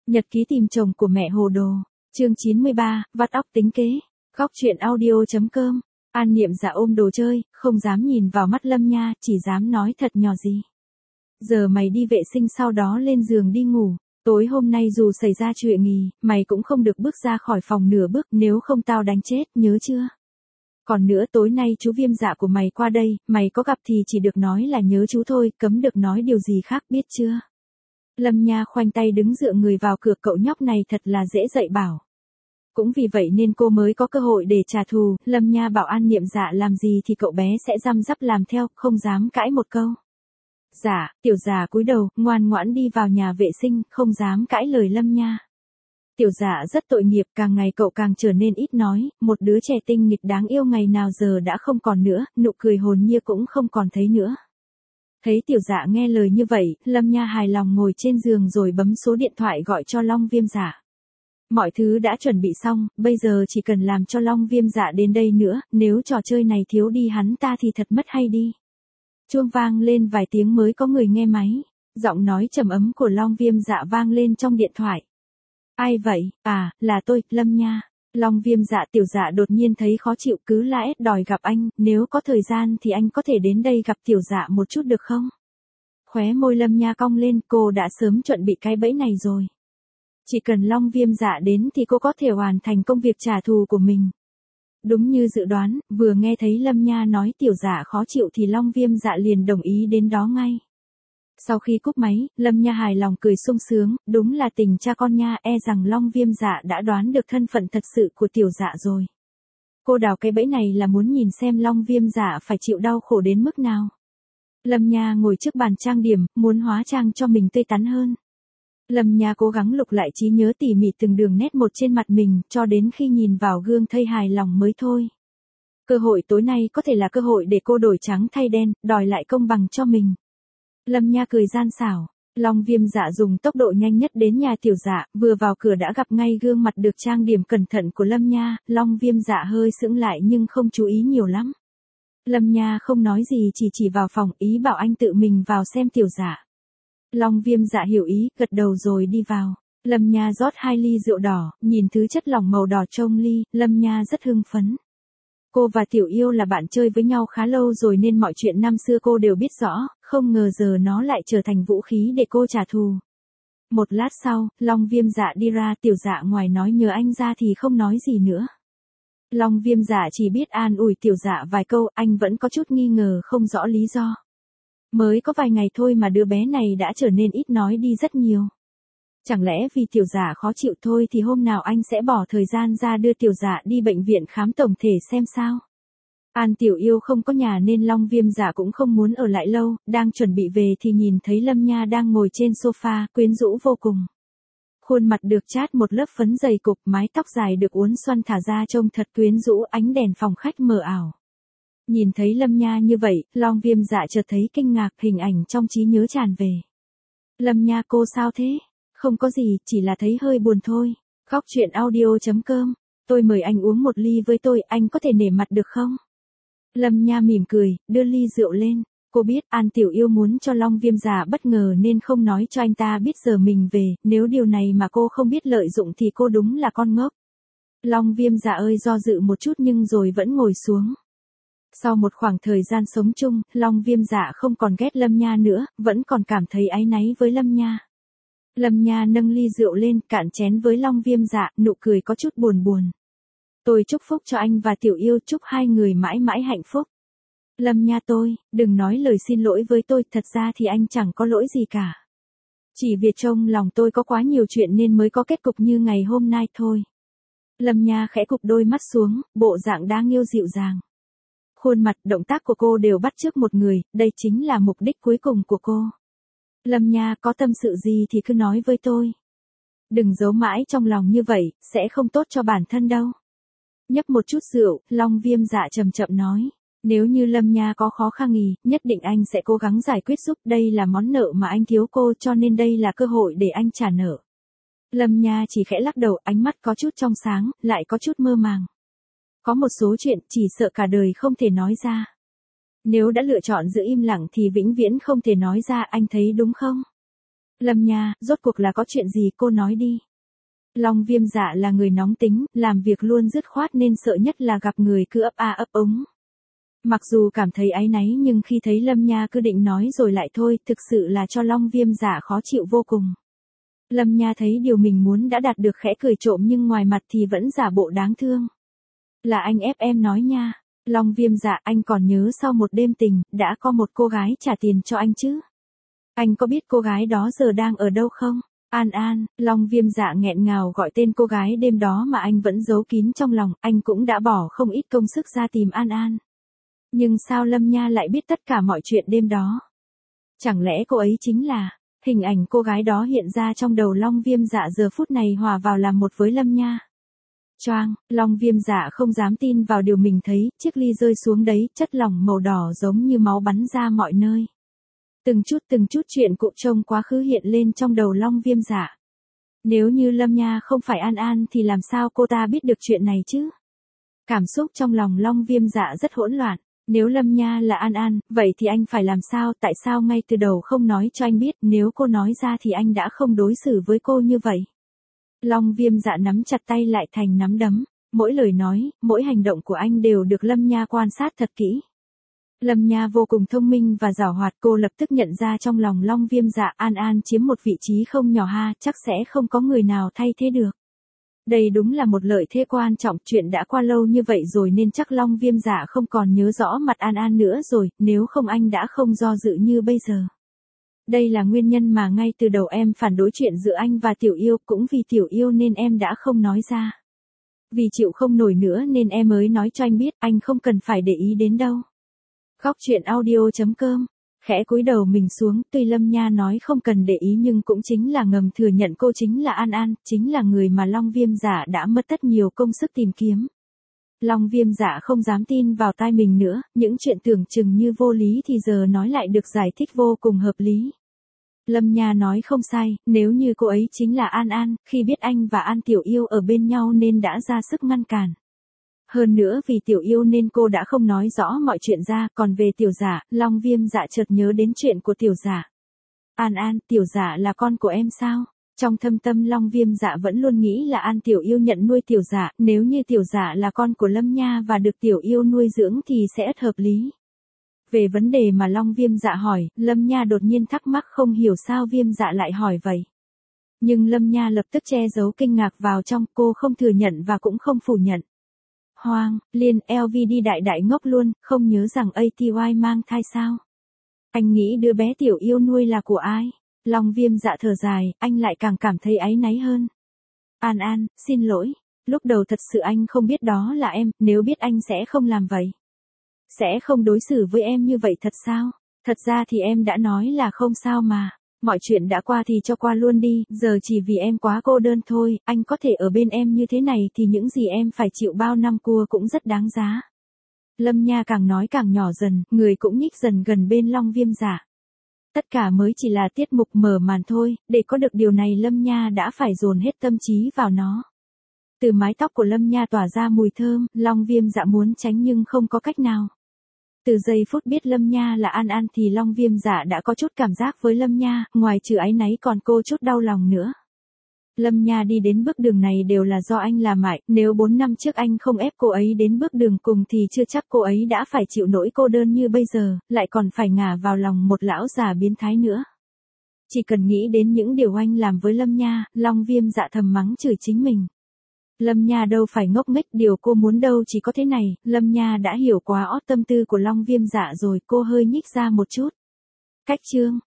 Nhật ký tìm chồng của mẹ hồ đồ. Chương 93, vắt óc tính kế. Góc truyện audio.com. An Niệm Dạ ôm đồ chơi, không dám nhìn vào mắt Lâm Nha, chỉ dám nói thật nhỏ gì. Giờ mày đi vệ sinh sau đó lên giường đi ngủ. Tối hôm nay dù xảy ra chuyện gì, mày cũng không được bước ra khỏi phòng nửa bước, nếu không tao đánh chết, nhớ chưa? Còn nữa, tối nay chú Viêm Dạ của mày qua đây, mày có gặp thì chỉ được nói là nhớ chú thôi, cấm được nói điều gì khác, biết chưa? Lâm Nha khoanh tay đứng dựa người vào cửa, cậu nhóc này thật là dễ dạy bảo. Cũng vì vậy nên cô mới có cơ hội để trả thù. Lâm Nha bảo An Niệm Dạ làm gì thì cậu bé sẽ răm rắp làm theo, không dám cãi một câu. Dạ, tiểu Dạ cúi đầu, ngoan ngoãn đi vào nhà vệ sinh, không dám cãi lời Lâm Nha. Tiểu Dạ rất tội nghiệp, càng ngày cậu càng trở nên ít nói, một đứa trẻ tinh nghịch đáng yêu ngày nào giờ đã không còn nữa, nụ cười hồn nhiên cũng không còn thấy nữa. Thấy tiểu Dạ nghe lời như vậy, Lâm Nha hài lòng ngồi trên giường rồi bấm số điện thoại gọi cho Long Viêm Dạ. Mọi thứ đã chuẩn bị xong, bây giờ chỉ cần làm cho Long Viêm Dạ đến đây nữa, nếu trò chơi này thiếu đi hắn ta thì thật mất hay đi. Chuông vang lên vài tiếng mới có người nghe máy, giọng nói trầm ấm của Long Viêm Dạ vang lên trong điện thoại. Ai vậy? À, là tôi, Lâm Nha. Long Viêm Dạ. Tiểu Dạ đột nhiên thấy khó chịu, cứ la ét đòi gặp anh, nếu có thời gian thì anh có thể đến đây gặp tiểu Dạ một chút được không? Khóe môi Lâm Nha cong lên, cô đã sớm chuẩn bị cái bẫy này rồi. Chỉ cần Long Viêm Dạ đến thì cô có thể hoàn thành công việc trả thù của mình. Đúng như dự đoán, vừa nghe thấy Lâm Nha nói tiểu Dạ khó chịu thì Long Viêm Dạ liền đồng ý đến đó ngay. Sau khi cúp máy, Lâm Nha hài lòng cười sung sướng, đúng là tình cha con nha, e rằng Long Viêm Dạ đã đoán được thân phận thật sự của tiểu Dạ rồi. Cô đào cái bẫy này là muốn nhìn xem Long Viêm Dạ phải chịu đau khổ đến mức nào. Lâm Nha ngồi trước bàn trang điểm, muốn hóa trang cho mình tươi tắn hơn. Lâm Nha cố gắng lục lại trí nhớ tỉ mỉ từng đường nét một trên mặt mình, cho đến khi nhìn vào gương thấy hài lòng mới thôi. Cơ hội tối nay có thể là cơ hội để cô đổi trắng thay đen, đòi lại công bằng cho mình. Lâm Nha cười gian xảo. Long Viêm Dạ dùng tốc độ nhanh nhất đến nhà tiểu Dạ, vừa vào cửa đã gặp ngay gương mặt được trang điểm cẩn thận của Lâm Nha. Long Viêm Dạ hơi sững lại nhưng không chú ý nhiều lắm. Lâm Nha không nói gì, chỉ vào phòng, ý bảo anh tự mình vào xem tiểu Dạ. Long Viêm Dạ hiểu ý, gật đầu rồi đi vào. Lâm Nha rót 2 ly rượu đỏ, nhìn thứ chất lỏng màu đỏ trong ly, Lâm Nha rất hưng phấn. Cô và Tiểu Yêu là bạn chơi với nhau khá lâu rồi nên mọi chuyện năm xưa cô đều biết rõ, không ngờ giờ nó lại trở thành vũ khí để cô trả thù. Một lát sau, Long Viêm Dạ đi ra, tiểu Dạ ngoài nói nhờ anh ra thì không nói gì nữa. Long Viêm Dạ chỉ biết an ủi tiểu Dạ vài câu, anh vẫn có chút nghi ngờ không rõ lý do. Mới có vài ngày thôi mà đứa bé này đã trở nên ít nói đi rất nhiều. Chẳng lẽ vì tiểu Dạ khó chịu thôi thì hôm nào anh sẽ bỏ thời gian ra đưa tiểu Dạ đi bệnh viện khám tổng thể xem sao? An Tiểu Yêu không có nhà nên Long Viêm Dạ cũng không muốn ở lại lâu, đang chuẩn bị về thì nhìn thấy Lâm Nha đang ngồi trên sofa, quyến rũ vô cùng. Khuôn mặt được chát một lớp phấn dày cục, mái tóc dài được uốn xoăn thả ra trông thật quyến rũ, ánh đèn phòng khách mờ ảo. Nhìn thấy Lâm Nha như vậy, Long Viêm Dạ chợt thấy kinh ngạc, hình ảnh trong trí nhớ tràn về. Lâm Nha, cô sao thế? Không có gì, chỉ là thấy hơi buồn thôi. Góc truyện audio.com. Tôi mời anh uống một ly với tôi, anh có thể nể mặt được không? Lâm Nha mỉm cười, đưa ly rượu lên. Cô biết An Tiểu Yêu muốn cho Long Viêm Dạ bất ngờ nên không nói cho anh ta biết giờ mình về, nếu điều này mà cô không biết lợi dụng thì cô đúng là con ngốc. Long Viêm Dạ ơi, do dự một chút nhưng rồi vẫn ngồi xuống. Sau một khoảng thời gian sống chung, Long Viêm Dạ không còn ghét Lâm Nha nữa, vẫn còn cảm thấy áy náy với Lâm Nha. Lâm Nha nâng ly rượu lên, cạn chén với Long Viêm Dạ, nụ cười có chút buồn buồn. Tôi chúc phúc cho anh và Tiểu Yêu, chúc hai người mãi mãi hạnh phúc. Lâm Nha, đừng nói lời xin lỗi với tôi, thật ra thì anh chẳng có lỗi gì cả. Chỉ vì trong lòng tôi có quá nhiều chuyện nên mới có kết cục như ngày hôm nay thôi. Lâm Nha khẽ cụp đôi mắt xuống, bộ dạng đáng yêu dịu dàng. Khuôn mặt, động tác của cô đều bắt chước một người, đây chính là mục đích cuối cùng của cô. Lâm Nha, có tâm sự gì thì cứ nói với tôi. Đừng giấu mãi trong lòng như vậy, sẽ không tốt cho bản thân đâu. Nhấp một chút rượu, Long Viêm Dạ chậm chậm nói. Nếu như Lâm Nha có khó khăn gì, nhất định anh sẽ cố gắng giải quyết giúp, đây là món nợ mà anh thiếu cô cho nên đây là cơ hội để anh trả nợ. Lâm Nha chỉ khẽ lắc đầu, ánh mắt có chút trong sáng, lại có chút mơ màng. Có một số chuyện chỉ sợ cả đời không thể nói ra. Nếu đã lựa chọn giữ im lặng thì vĩnh viễn không thể nói ra, anh thấy đúng không? Lâm Nha, rốt cuộc là có chuyện gì cô nói đi. Long Viêm Dạ là người nóng tính, làm việc luôn dứt khoát nên sợ nhất là gặp người cứ ấp a ấp úng. Mặc dù cảm thấy áy náy nhưng khi thấy Lâm Nha cứ định nói rồi lại thôi, thực sự là cho Long Viêm Dạ khó chịu vô cùng. Lâm Nha thấy điều mình muốn đã đạt được khẽ cười trộm nhưng ngoài mặt thì vẫn giả bộ đáng thương. Là anh ép em nói nha. Long Viêm Dạ, anh còn nhớ sau một đêm tình, đã có một cô gái trả tiền cho anh chứ? Anh có biết cô gái đó giờ đang ở đâu không? An An. Long Viêm Dạ nghẹn ngào gọi tên cô gái đêm đó mà anh vẫn giấu kín trong lòng, anh cũng đã bỏ không ít công sức ra tìm An An. Nhưng sao Lâm Nha lại biết tất cả mọi chuyện đêm đó? Chẳng lẽ cô ấy chính là... Hình ảnh cô gái đó hiện ra trong đầu Long Viêm Dạ giờ phút này hòa vào làm một với Lâm Nha. Choang, Long Viêm Dạ không dám tin vào điều mình thấy, chiếc ly rơi xuống đấy, chất lỏng màu đỏ giống như máu bắn ra mọi nơi. Từng chút chuyện cụm trong quá khứ hiện lên trong đầu Long Viêm Dạ. Nếu như Lâm Nha không phải An An thì làm sao cô ta biết được chuyện này chứ? Cảm xúc trong lòng Long Viêm Dạ rất hỗn loạn. Nếu Lâm Nha là An An, vậy thì anh phải làm sao? Tại sao ngay từ đầu không nói cho anh biết? Nếu cô nói ra thì anh đã không đối xử với cô như vậy. Long Viêm Dạ nắm chặt tay lại thành nắm đấm. Mỗi lời nói, mỗi hành động của anh đều được Lâm Nha quan sát thật kỹ. Lâm Nha vô cùng thông minh và giàu hoạt, cô lập tức nhận ra trong lòng Long Viêm Dạ An An chiếm một vị trí không nhỏ ha, chắc sẽ không có người nào thay thế được. Đây đúng là một lợi thế quan trọng, chuyện đã qua lâu như vậy rồi nên chắc Long Viêm Dạ không còn nhớ rõ mặt An An nữa rồi, nếu không anh đã không do dự như bây giờ. Đây là nguyên nhân mà ngay từ đầu em phản đối chuyện giữa anh và Tiểu Yêu, cũng vì Tiểu Yêu nên em đã không nói ra. Vì chịu không nổi nữa nên em mới nói cho anh biết, anh không cần phải để ý đến đâu. Khóc chuyện audio.com. Khẽ cúi đầu mình xuống, tuy Lâm Nha nói không cần để ý nhưng cũng chính là ngầm thừa nhận cô chính là An An, chính là người mà Long Viêm Dạ đã mất rất nhiều công sức tìm kiếm. Long Viêm Dạ không dám tin vào tai mình nữa, những chuyện tưởng chừng như vô lý thì giờ nói lại được giải thích vô cùng hợp lý. Lâm Nha nói không sai, nếu như cô ấy chính là An An, khi biết anh và An Tiểu Yêu ở bên nhau nên đã ra sức ngăn cản. Hơn nữa vì Tiểu Yêu nên cô đã không nói rõ mọi chuyện ra, còn về Tiểu Dạ, Long Viêm Dạ chợt nhớ đến chuyện của Tiểu Dạ. An An, Tiểu Dạ là con của em sao? Trong thâm tâm Long Viêm Dạ vẫn luôn nghĩ là An Tiểu Yêu nhận nuôi Tiểu Dạ, nếu như Tiểu Dạ là con của Lâm Nha và được Tiểu Yêu nuôi dưỡng thì sẽ rất hợp lý. Về vấn đề mà Long Viêm Dạ hỏi, Lâm Nha đột nhiên thắc mắc không hiểu sao Viêm Dạ lại hỏi vậy. Nhưng Lâm Nha lập tức che giấu kinh ngạc vào trong, cô không thừa nhận và cũng không phủ nhận. Hoang, Liên, LVD đại ngốc luôn, không nhớ rằng ATY mang thai sao? Anh nghĩ đứa bé Tiểu Yêu nuôi là của ai? Long Viêm Dạ thở dài, anh lại càng cảm thấy áy náy hơn. An An, xin lỗi, lúc đầu thật sự anh không biết đó là em, nếu biết anh sẽ không làm vậy. Sẽ không đối xử với em như vậy thật sao? Thật ra thì em đã nói là không sao mà. Mọi chuyện đã qua thì cho qua luôn đi, giờ chỉ vì em quá cô đơn thôi, anh có thể ở bên em như thế này thì những gì em phải chịu bao năm cua cũng rất đáng giá. Lâm Nha càng nói càng nhỏ dần, người cũng nhích dần gần bên Long Viêm Dạ. Tất cả mới chỉ là tiết mục mở màn thôi, để có được điều này Lâm Nha đã phải dồn hết tâm trí vào nó. Từ mái tóc của Lâm Nha tỏa ra mùi thơm, Long Viêm Dạ muốn tránh nhưng không có cách nào. Từ giây phút biết Lâm Nha là An An thì Long Viêm Dạ đã có chút cảm giác với Lâm Nha, ngoài trừ áy náy còn cô chút đau lòng nữa. Lâm Nha đi đến bước đường này đều là do anh làm hại, nếu 4 năm trước anh không ép cô ấy đến bước đường cùng thì chưa chắc cô ấy đã phải chịu nỗi cô đơn như bây giờ, lại còn phải ngả vào lòng một lão già biến thái nữa. Chỉ cần nghĩ đến những điều anh làm với Lâm Nha, Long Viêm Dạ thầm mắng chửi chính mình. Lâm Nha đâu phải ngốc nghếch, điều cô muốn đâu chỉ có thế này, Lâm Nha đã hiểu quá ót tâm tư của Long Viêm Dạ rồi, cô hơi nhích ra một chút. Cách chương